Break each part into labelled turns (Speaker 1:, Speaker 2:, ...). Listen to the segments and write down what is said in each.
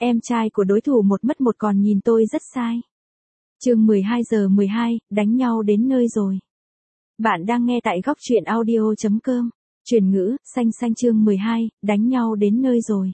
Speaker 1: em trai của đối thủ một mất một còn nhìn tôi rất sai. Chương 12:12, đánh nhau đến nơi rồi. Bạn đang nghe tại góc truyện audio.com. Chuyển ngữ, xanh chương 12, đánh nhau đến nơi rồi.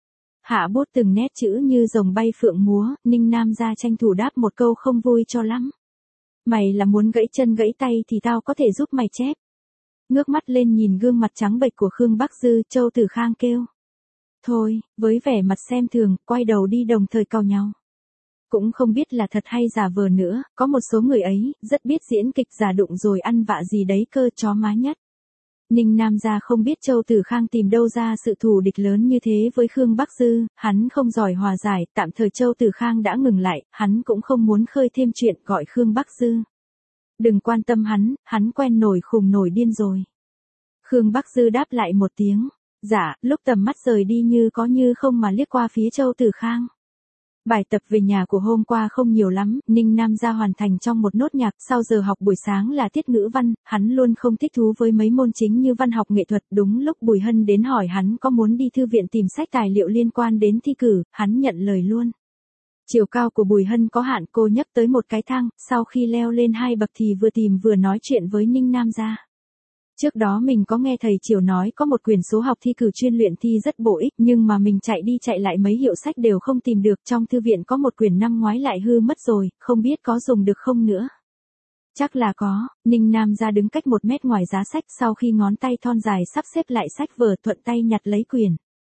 Speaker 1: Hạ bút từng nét chữ như rồng bay phượng múa, Ninh Nam ra tranh thủ đáp một câu không vui cho lắm. Mày là muốn gãy chân gãy tay thì tao có thể giúp mày chép. Ngước mắt lên nhìn gương mặt trắng bệch của Khương Bắc Dư, Châu Tử Khang kêu. Thôi, với vẻ mặt xem thường, quay đầu đi đồng thời cau nhau. Cũng không biết là thật hay giả vờ nữa, có một số người ấy, rất biết diễn kịch giả đụng rồi ăn vạ gì đấy cơ, chó má nhất. Ninh Nam gia không biết Châu Tử Khang tìm đâu ra sự thù địch lớn như thế với Khương Bắc Dư, hắn không giỏi hòa giải, tạm thời Châu Tử Khang đã ngừng lại, hắn cũng không muốn khơi thêm chuyện gọi Khương Bắc Dư. Đừng quan tâm hắn quen nổi khùng nổi điên rồi. Khương Bắc Dư đáp lại một tiếng. Dạ, lúc tầm mắt rời đi như có như không mà liếc qua phía Châu Tử Khang. Bài tập về nhà của hôm qua không nhiều lắm, Ninh Nam gia hoàn thành trong một nốt nhạc, sau giờ học buổi sáng là tiết ngữ văn, hắn luôn không thích thú với mấy môn chính như văn học nghệ thuật, đúng lúc Bùi Hân đến hỏi hắn có muốn đi thư viện tìm sách tài liệu liên quan đến thi cử, hắn nhận lời luôn. Chiều cao của Bùi Hân có hạn, cô nhấc tới một cái thang, sau khi leo lên 2 bậc thì vừa tìm vừa nói chuyện với Ninh Nam gia. Trước đó mình có nghe thầy Triều nói có một quyển số học thi cử chuyên luyện thi rất bổ ích, nhưng mà mình chạy đi chạy lại mấy hiệu sách đều không tìm được, trong thư viện có một quyển năm ngoái lại hư mất rồi, không biết có dùng được không nữa. Chắc là có. Ninh Nam gia đứng cách 1 mét ngoài giá sách, sau khi ngón tay thon dài sắp xếp lại sách vở, thuận tay nhặt lấy quyển.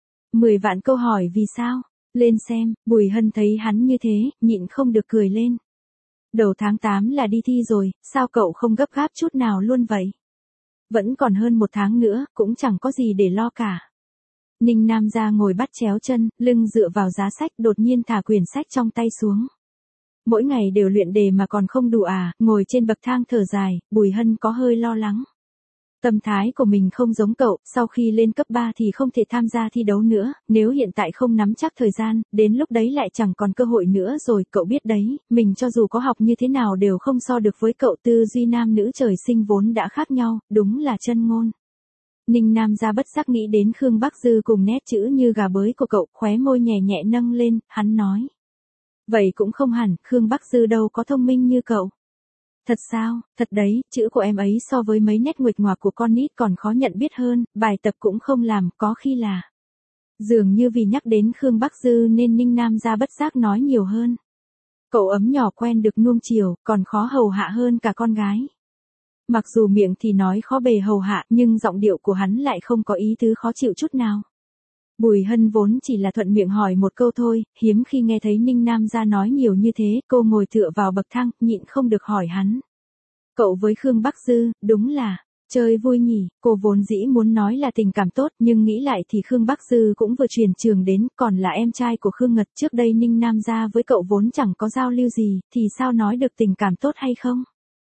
Speaker 1: 10 vạn câu hỏi vì sao? Lên xem. Bùi Hân thấy hắn như thế, nhịn không được cười lên. Đầu tháng 8 là đi thi rồi, sao cậu không gấp gáp chút nào luôn vậy? Vẫn còn hơn 1 tháng nữa, cũng chẳng có gì để lo cả. Ninh Nam gia ngồi bắt chéo chân, lưng dựa vào giá sách, đột nhiên thả quyển sách trong tay xuống. Mỗi ngày đều luyện đề mà còn không đủ à? Ngồi trên bậc thang thở dài, Bùi Hân có hơi lo lắng. Tâm thái của mình không giống cậu, sau khi lên cấp 3 thì không thể tham gia thi đấu nữa, nếu hiện tại không nắm chắc thời gian, đến lúc đấy lại chẳng còn cơ hội nữa rồi, cậu biết đấy, mình cho dù có học như thế nào đều không so được với cậu, tư duy nam nữ trời sinh vốn đã khác nhau, đúng là chân ngôn. Ninh Nam gia bất giác nghĩ đến Khương Bắc Dư cùng nét chữ như gà bới của cậu, khóe môi nhẹ nhẹ nâng lên, hắn nói. Vậy cũng không hẳn, Khương Bắc Dư đâu có thông minh như cậu. Thật sao? Thật đấy, chữ của em ấy so với mấy nét nguệch ngoạc của con nít còn khó nhận biết hơn, bài tập cũng không làm, có khi là. Dường như vì nhắc đến Khương Bắc Dư nên Ninh Nam gia bất giác nói nhiều hơn. Cậu ấm nhỏ quen được nuông chiều, còn khó hầu hạ hơn cả con gái. Mặc dù miệng thì nói khó bề hầu hạ, nhưng giọng điệu của hắn lại không có ý tứ khó chịu chút nào. Bùi Hân vốn chỉ là thuận miệng hỏi một câu thôi, hiếm khi nghe thấy Ninh Nam gia nói nhiều như thế, cô ngồi tựa vào bậc thang, nhịn không được hỏi hắn. Cậu với Khương Bắc Dư, đúng là, chơi vui nhỉ, cô vốn dĩ muốn nói là tình cảm tốt, nhưng nghĩ lại thì Khương Bắc Dư cũng vừa chuyển trường đến, còn là em trai của Khương Ngật, trước đây Ninh Nam gia với cậu vốn chẳng có giao lưu gì, thì sao nói được tình cảm tốt hay không?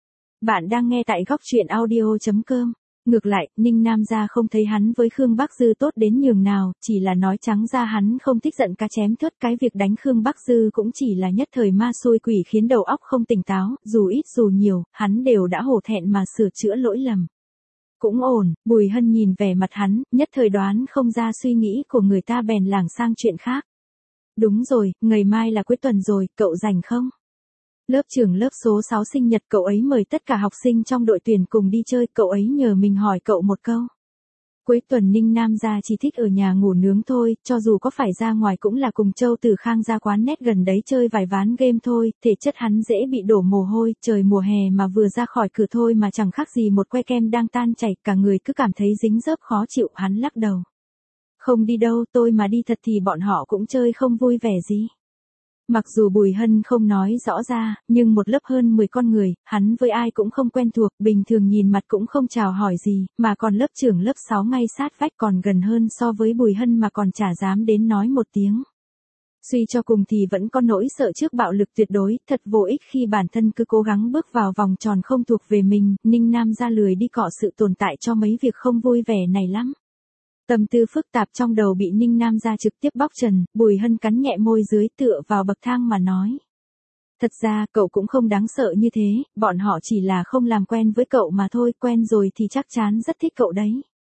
Speaker 1: Bạn đang nghe tại góc truyện audio.com. Ngược lại, Ninh Nam gia không thấy hắn với Khương Bắc Dư tốt đến nhường nào, chỉ là nói trắng ra hắn không thích giận cá chém thớt, cái việc đánh Khương Bắc Dư cũng chỉ là nhất thời ma xui quỷ khiến đầu óc không tỉnh táo, dù ít dù nhiều, hắn đều đã hổ thẹn mà sửa chữa lỗi lầm. Cũng ổn, Bùi Hân nhìn vẻ mặt hắn, nhất thời đoán không ra suy nghĩ của người ta bèn lảng sang chuyện khác. Đúng rồi, ngày mai là cuối tuần rồi, cậu rảnh không? Lớp trưởng lớp số 6 sinh nhật cậu ấy mời tất cả học sinh trong đội tuyển cùng đi chơi, cậu ấy nhờ mình hỏi cậu một câu. Cuối tuần Ninh Nam gia chỉ thích ở nhà ngủ nướng thôi, cho dù có phải ra ngoài cũng là cùng Châu Tử Khang ra quán net gần đấy chơi vài ván game thôi, thể chất hắn dễ bị đổ mồ hôi, trời mùa hè mà vừa ra khỏi cửa thôi mà chẳng khác gì một que kem đang tan chảy, cả người cứ cảm thấy dính dớp khó chịu, hắn lắc đầu. Không đi đâu, tôi mà đi thật thì bọn họ cũng chơi không vui vẻ gì. Mặc dù Bùi Hân không nói rõ ra, nhưng một lớp hơn 10 con người, hắn với ai cũng không quen thuộc, bình thường nhìn mặt cũng không chào hỏi gì, mà còn lớp trưởng lớp 6 ngay sát vách còn gần hơn so với Bùi Hân mà còn chả dám đến nói một tiếng. Suy cho cùng thì vẫn có nỗi sợ trước bạo lực tuyệt đối, thật vô ích khi bản thân cứ cố gắng bước vào vòng tròn không thuộc về mình, Ninh Nam gia lười đi cọ sự tồn tại cho mấy việc không vui vẻ này lắm. Tâm tư phức tạp trong đầu bị Ninh Nam gia trực tiếp bóc trần, Bùi Hân cắn nhẹ môi dưới tựa vào bậc thang mà nói. Thật ra cậu cũng không đáng sợ như thế, bọn họ chỉ là không làm quen với cậu mà thôi, quen rồi thì chắc chắn rất thích cậu đấy.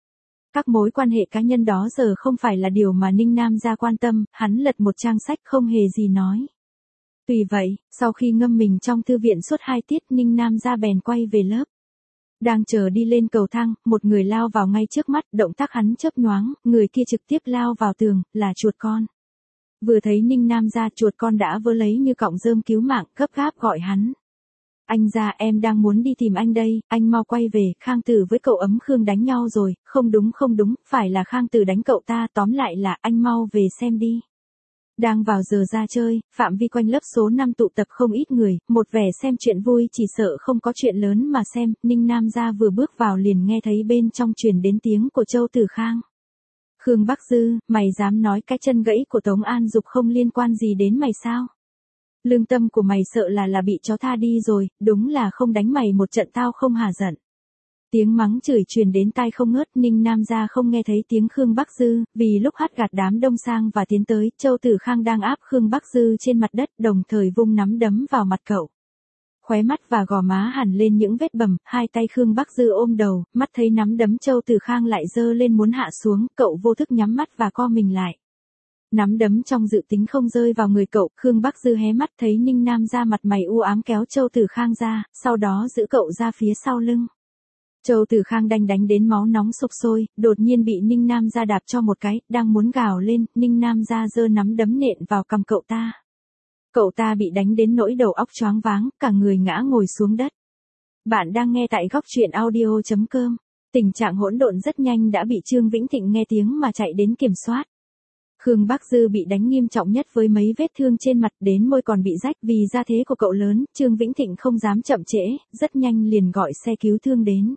Speaker 1: Các mối quan hệ cá nhân đó giờ không phải là điều mà Ninh Nam gia quan tâm, hắn lật một trang sách không hề gì nói. Tuy vậy, sau khi ngâm mình trong thư viện suốt 2 tiết Ninh Nam gia bèn quay về lớp. Đang chờ đi lên cầu thang, một người lao vào ngay trước mắt, động tác hắn chớp nhoáng, người kia trực tiếp lao vào tường, là chuột con. Vừa thấy Ninh Nam gia, chuột con đã vơ lấy như cọng rơm cứu mạng, gấp gáp gọi hắn. Anh gia, em đang muốn đi tìm anh đây, anh mau quay về, Khang Tử với cậu ấm Khương đánh nhau rồi, không đúng, phải là Khang Tử đánh cậu ta, tóm lại là anh mau về xem đi. Đang vào giờ ra chơi, phạm vi quanh lớp số 5 tụ tập không ít người, một vẻ xem chuyện vui chỉ sợ không có chuyện lớn mà xem, Ninh Nam gia vừa bước vào liền nghe thấy bên trong truyền đến tiếng của Châu Tử Khang. Khương Bắc Dư, mày dám nói cái chân gãy của Tống An Dục không liên quan gì đến mày sao? Lương tâm của mày sợ là bị chó tha đi rồi, đúng là không đánh mày một trận tao không hả giận. Tiếng mắng chửi truyền đến tai không ngớt, Ninh Nam gia không nghe thấy tiếng Khương Bắc Dư, vì lúc hát gạt đám đông sang và tiến tới, Châu Tử Khang đang áp Khương Bắc Dư trên mặt đất, đồng thời vung nắm đấm vào mặt cậu. Khóe mắt và gò má hằn lên những vết bầm, hai tay Khương Bắc Dư ôm đầu, mắt thấy nắm đấm Châu Tử Khang lại giơ lên muốn hạ xuống, cậu vô thức nhắm mắt và co mình lại. Nắm đấm trong dự tính không rơi vào người cậu, Khương Bắc Dư hé mắt thấy Ninh Nam gia mặt mày u ám kéo Châu Tử Khang ra, sau đó giữ cậu ra phía sau lưng. Châu Tử Khang đánh đến máu nóng sục sôi, đột nhiên bị Ninh Nam gia đạp cho một cái, đang muốn gào lên, Ninh Nam gia giơ nắm đấm nện vào cằm cậu ta. Cậu ta bị đánh đến nỗi đầu óc choáng váng, cả người ngã ngồi xuống đất. Bạn đang nghe tại góc truyện audio.com. Tình trạng hỗn độn rất nhanh đã bị Trương Vĩnh Thịnh nghe tiếng mà chạy đến kiểm soát. Khương Bắc Dư bị đánh nghiêm trọng nhất với mấy vết thương trên mặt, đến môi còn bị rách, vì gia thế của cậu lớn, Trương Vĩnh Thịnh không dám chậm trễ, rất nhanh liền gọi xe cứu thương đến.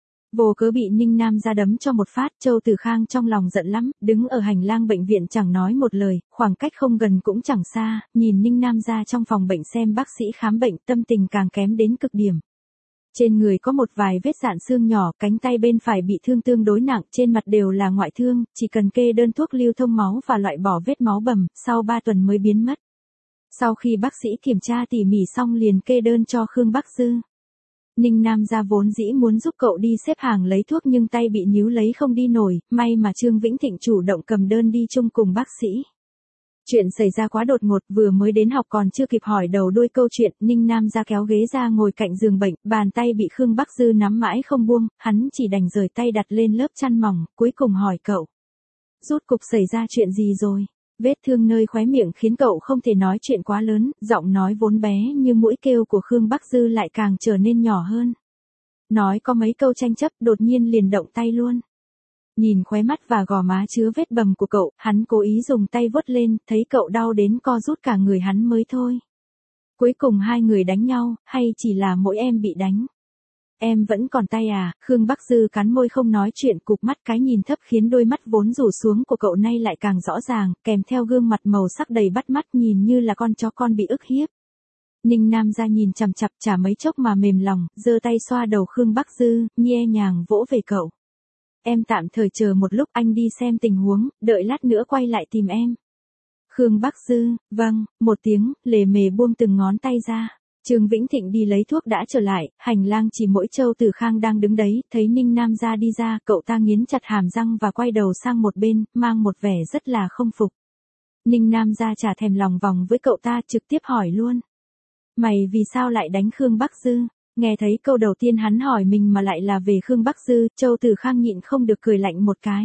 Speaker 1: Vô cớ bị Ninh Nam gia đấm cho một phát, Châu Tử Khang trong lòng giận lắm, đứng ở hành lang bệnh viện chẳng nói một lời, khoảng cách không gần cũng chẳng xa, nhìn Ninh Nam gia trong phòng bệnh xem bác sĩ khám bệnh, tâm tình càng kém đến cực điểm. Trên người có một vài vết rạn xương nhỏ, cánh tay bên phải bị thương tương đối nặng, trên mặt đều là ngoại thương, chỉ cần kê đơn thuốc lưu thông máu và loại bỏ vết máu bầm, sau 3 tuần mới biến mất. Sau khi bác sĩ kiểm tra tỉ mỉ xong liền kê đơn cho Khương Bắc Dư. Ninh Nam gia vốn dĩ muốn giúp cậu đi xếp hàng lấy thuốc nhưng tay bị níu lấy không đi nổi, may mà Trương Vĩnh Thịnh chủ động cầm đơn đi chung cùng bác sĩ. Chuyện xảy ra quá đột ngột, vừa mới đến học còn chưa kịp hỏi đầu đuôi câu chuyện, Ninh Nam gia kéo ghế ra ngồi cạnh giường bệnh, bàn tay bị Khương Bắc Dư nắm mãi không buông, hắn chỉ đành rời tay đặt lên lớp chăn mỏng, cuối cùng hỏi cậu. Rốt cục xảy ra chuyện gì rồi? Vết thương nơi khóe miệng khiến cậu không thể nói chuyện quá lớn, giọng nói vốn bé như mũi kêu của Khương Bắc Dư lại càng trở nên nhỏ hơn. Nói có mấy câu tranh chấp, đột nhiên liền động tay luôn. Nhìn khóe mắt và gò má chứa vết bầm của cậu, hắn cố ý dùng tay vuốt lên, thấy cậu đau đến co rút cả người hắn mới thôi. Cuối cùng hai người đánh nhau, hay chỉ là mỗi em bị đánh? Em vẫn còn tay à? Khương Bắc Dư cắn môi không nói chuyện, cụp mắt, cái nhìn thấp khiến đôi mắt vốn rủ xuống của cậu nay lại càng rõ ràng, kèm theo gương mặt màu sắc đầy bắt mắt, nhìn như là con chó con bị ức hiếp. Ninh Nam gia nhìn chằm chằm, chả mấy chốc mà mềm lòng, giơ tay xoa đầu Khương Bắc Dư, nhẹ nhàng vỗ về cậu. Em tạm thời chờ một lúc, anh đi xem tình huống, đợi lát nữa quay lại tìm em. Khương Bắc Dư, vâng, một tiếng, lề mề buông từng ngón tay ra. Trương Vĩnh Thịnh đi lấy thuốc đã trở lại, hành lang chỉ mỗi Châu Tử Khang đang đứng đấy, thấy Ninh Nam gia đi ra, cậu ta nghiến chặt hàm răng và quay đầu sang một bên, mang một vẻ rất là không phục. Ninh Nam gia chả thèm lòng vòng với cậu ta, trực tiếp hỏi luôn. Mày vì sao lại đánh Khương Bắc Dư? Nghe thấy câu đầu tiên hắn hỏi mình mà lại là về Khương Bắc Dư, Châu Tử Khang nhịn không được cười lạnh một cái.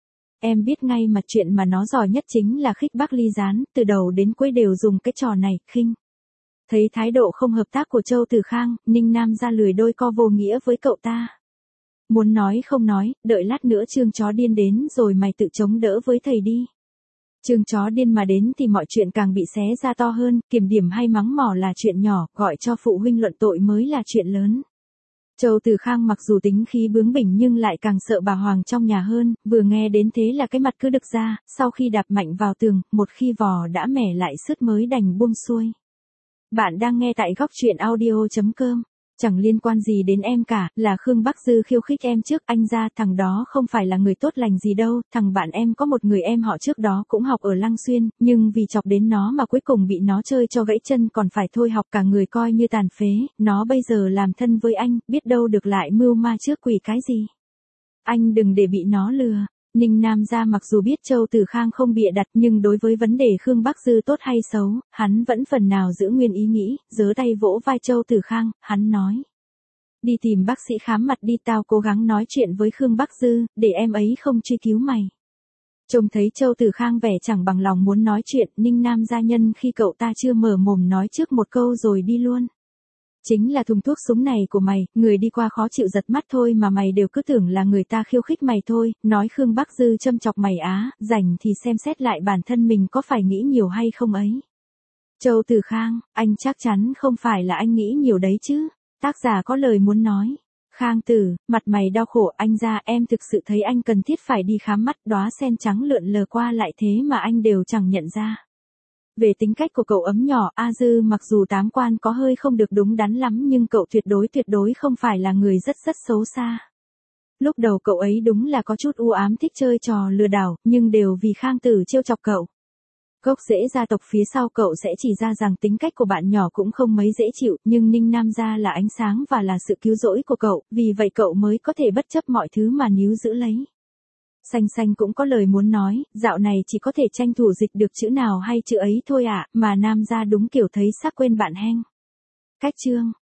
Speaker 1: Em biết ngay mà, chuyện mà nó giỏi nhất chính là khích bác ly gián, từ đầu đến cuối đều dùng cái trò này, khinh. Thấy thái độ không hợp tác của Châu Tử Khang, Ninh Nam gia lười đôi co vô nghĩa với cậu ta. Muốn nói không nói, đợi lát nữa Trương chó điên đến rồi mày tự chống đỡ với thầy đi. Trương chó điên mà đến thì mọi chuyện càng bị xé ra to hơn, kiểm điểm hay mắng mỏ là chuyện nhỏ, gọi cho phụ huynh luận tội mới là chuyện lớn. Châu Tử Khang mặc dù tính khí bướng bỉnh nhưng lại càng sợ bà Hoàng trong nhà hơn, vừa nghe đến thế là cái mặt cứ đực ra, sau khi đạp mạnh vào tường, một khi vò đã mẻ lại sứt mới đành buông xuôi. Bạn đang nghe tại góc truyện audio.com. Chẳng liên quan gì đến em cả, là Khương Bắc Dư khiêu khích em trước, anh ra, thằng đó không phải là người tốt lành gì đâu, thằng bạn em có một người em họ trước đó cũng học ở Lăng Xuyên, nhưng vì chọc đến nó mà cuối cùng bị nó chơi cho gãy chân còn phải thôi học, cả người coi như tàn phế, nó bây giờ làm thân với anh, biết đâu được lại mưu ma trước quỷ cái gì. Anh đừng để bị nó lừa. Ninh Nam gia mặc dù biết Châu Tử Khang không bịa đặt nhưng đối với vấn đề Khương Bắc Dư tốt hay xấu, hắn vẫn phần nào giữ nguyên ý nghĩ, giơ tay vỗ vai Châu Tử Khang, hắn nói. Đi tìm bác sĩ khám mặt đi, tao cố gắng nói chuyện với Khương Bắc Dư, để em ấy không truy cứu mày. Trông thấy Châu Tử Khang vẻ chẳng bằng lòng muốn nói chuyện, Ninh Nam gia nhân khi cậu ta chưa mở mồm nói trước một câu rồi đi luôn. Chính là thùng thuốc súng này của mày, người đi qua khó chịu giật mắt thôi mà mày đều cứ tưởng là người ta khiêu khích mày thôi, nói Khương Bắc Dư châm chọc mày á, rảnh thì xem xét lại bản thân mình có phải nghĩ nhiều hay không ấy. Châu Tử Khang, anh chắc chắn không phải là anh nghĩ nhiều đấy chứ, tác giả có lời muốn nói. Khang Tử, mặt mày đau khổ, anh ra, em thực sự thấy anh cần thiết phải đi khám mắt, đóa sen trắng lượn lờ qua lại thế mà anh đều chẳng nhận ra. Về tính cách của cậu ấm nhỏ, A Dư mặc dù tám quan có hơi không được đúng đắn lắm nhưng cậu tuyệt đối không phải là người rất xấu xa. Lúc đầu cậu ấy đúng là có chút u ám thích chơi trò lừa đảo, nhưng đều vì Khang Tử trêu chọc cậu. Gốc rễ gia tộc phía sau cậu sẽ chỉ ra rằng tính cách của bạn nhỏ cũng không mấy dễ chịu, nhưng Ninh Nam gia là ánh sáng và là sự cứu rỗi của cậu, vì vậy cậu mới có thể bất chấp mọi thứ mà níu giữ lấy. Xanh Xanh cũng có lời muốn nói, dạo này chỉ có thể tranh thủ dịch được chữ nào hay chữ ấy thôi ạ, mà Nam gia đúng kiểu thấy xác quên bạn heng. Cách chương